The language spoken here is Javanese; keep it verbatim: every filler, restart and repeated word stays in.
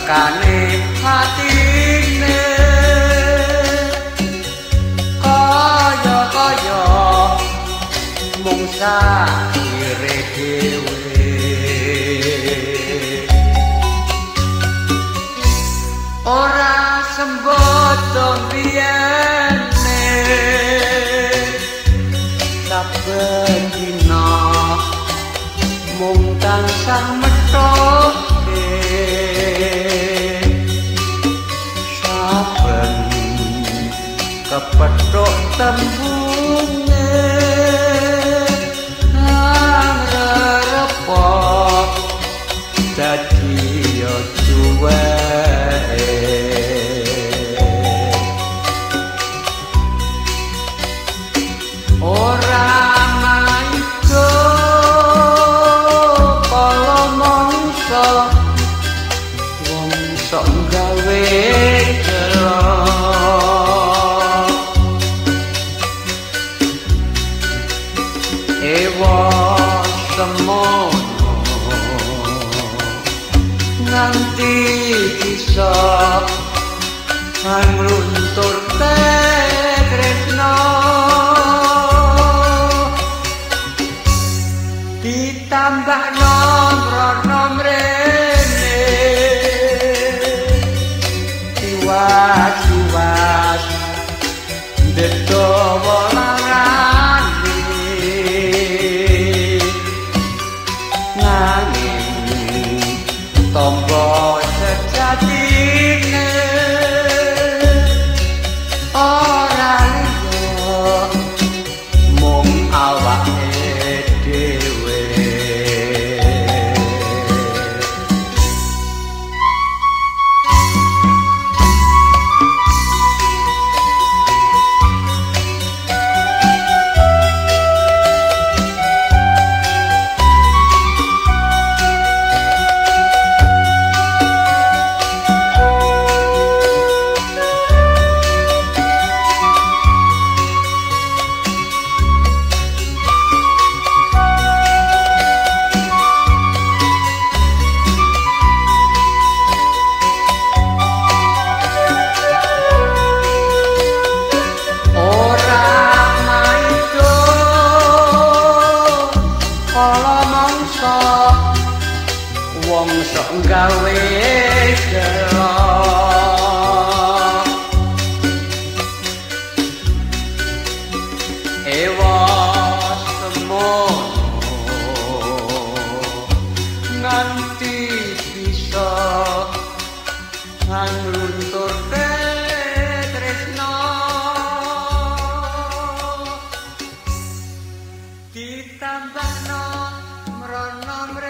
tekane hatine kaya-kaya mung sakire dhewe ora sembodo biyene saben dina mung tansah methoke saben kepethuk tembunge ngarep dadi yo duweke ora maido kala mangsa wong sok gawe jero ewa semono nganti bisa ngluntur tresno ditambah nomor-nomor mrene tiwas-tiwas dedawa larane nanging tombo sejatine ora liya mung awake dhewe wong sok gawe jero ewa semono nganti bisa ngluntur tresno ditambah nomor-nomor